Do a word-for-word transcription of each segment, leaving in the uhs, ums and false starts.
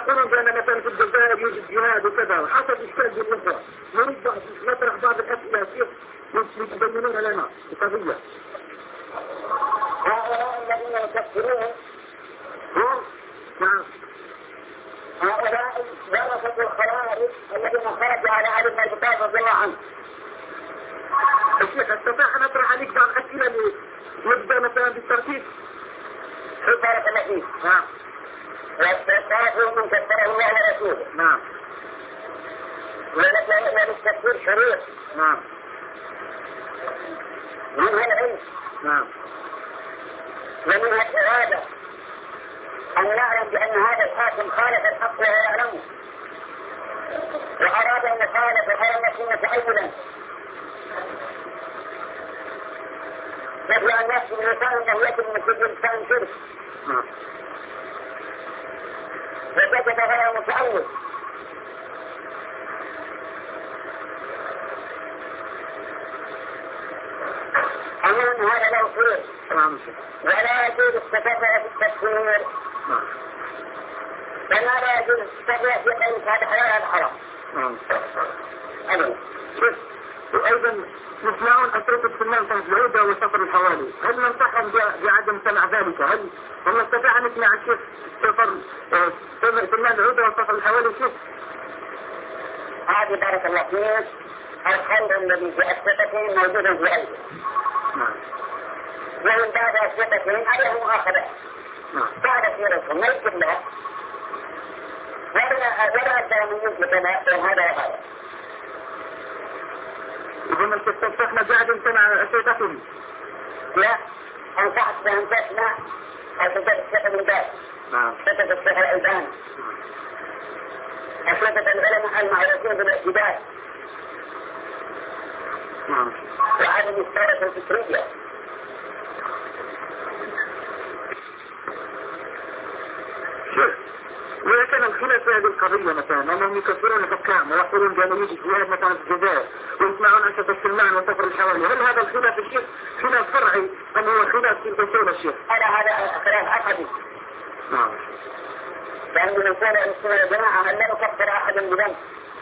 يقولون بأن مثلا في الجزائر يوجد جهاد وكذا وحسب إشكال بالنسبة نريد نطرح بعض الأسئلة كيف يبينون لنا القضية. هؤلاء الذين يكفرون هم نعم هؤلاء ورثة الخوارج الذين خرجوا على علي بن ابي طالب رضي الله عنه. الشيخ استطاع ان اطرح عليك بعض الاسئله نبدا مثلا بالترتيب. كيف بارك الله فيك؟ نعم. والكافر من كفره الله ورسوله. نعم. وللتكفير شروط. نعم. منها العلم. نعم. ومنها الإرادة أن نعلم بأن هذا الحاكم خالف الحق وهو يعلمه وأراد أن يخالف ولم يكون متأولا مثل أن يحسب الإنسان أنه يجب من كل إنسان شرك وسجد غير متأول أما أن هذا له خير ولا يجوز التتبع في التكفير فما لا يجوز التتبع في قيمة هذا حلال هذا حرام. وأيضا يسمعون أسرة السمان تحت العودة وسفر الحوالي، هل ننصحهم بعدم سمع ذلك؟ هل هم نستطيع أن نسمع الشيخ سفر سمان العودة وسفر الحوالي كيف؟ هذه بارك الله فيك الخير الذي في أسرتهم موجود في أيضا ومن بعد أسرتهم عليهم مؤاخذة بعد سيرتهم ما يكتب لها ولا أدى من يثبت هذا وهذا. إذن أنت استفتحنا بعد سمع أسرتهم؟ لا أنصحت بأن تسمع أسرة الشيخ ابن باز أسرة الشيخ الألباني أسرة العلماء المعروفين بالاعتدال وعدم الثورة الفكرية. وإذا كان الخلاف في هذه القضية مثلا أنهم يكفرون الحكام ويقولون بأن يوجد جهاد مثلا في الجزائر ويسمعون أنشطة السلمان وسفر الحوالي، هل هذا الخلاف الشيخ خلاف فرعي أم هو خلاف في أصول الشيخ؟ هذا هذا خلاف عقدي. نعم. لأن من قول السنة يا جماعة أن لا نكفر أحدا بذنب.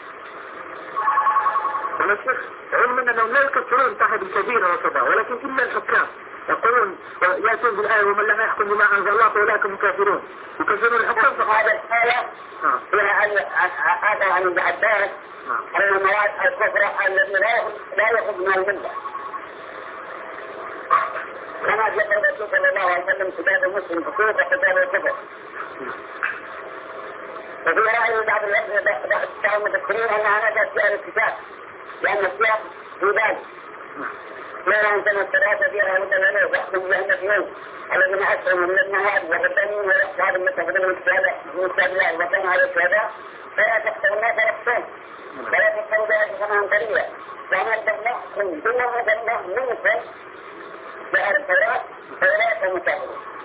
أنا الشيخ علم أنهم لا يكفرون صاحب الكبيرة وكذا ولكن إلا الحكام يقولون يأتون بالآية ومن لم يحكم بما أنزل الله فأولئك هم كافرون يكفرون الحكام. هذا الآية فيها هذا عن ابن عباس أن مواد الكفر الذي لا يخرج من الملة كما جاء الرسول صلى الله عليه وسلم كتاب مسلم حقوق وكتاب الكفر. وفي رأي بعض المفسرين أنها نزلت في الكتاب لأن السياق في ذلك لا أنتم الثلاثة فيها متمنى وحكم بهم اثنين الذين أسروا من المواد وغدنين ورحب هذا المتفضل من السابلات وكان على الشهداء فلا تحتوى الناس رحسون فلا تحتوى بها سماء طريقة فأنا أدناكم دون مدنة منكم بأهل الثلاث فلا تمتعون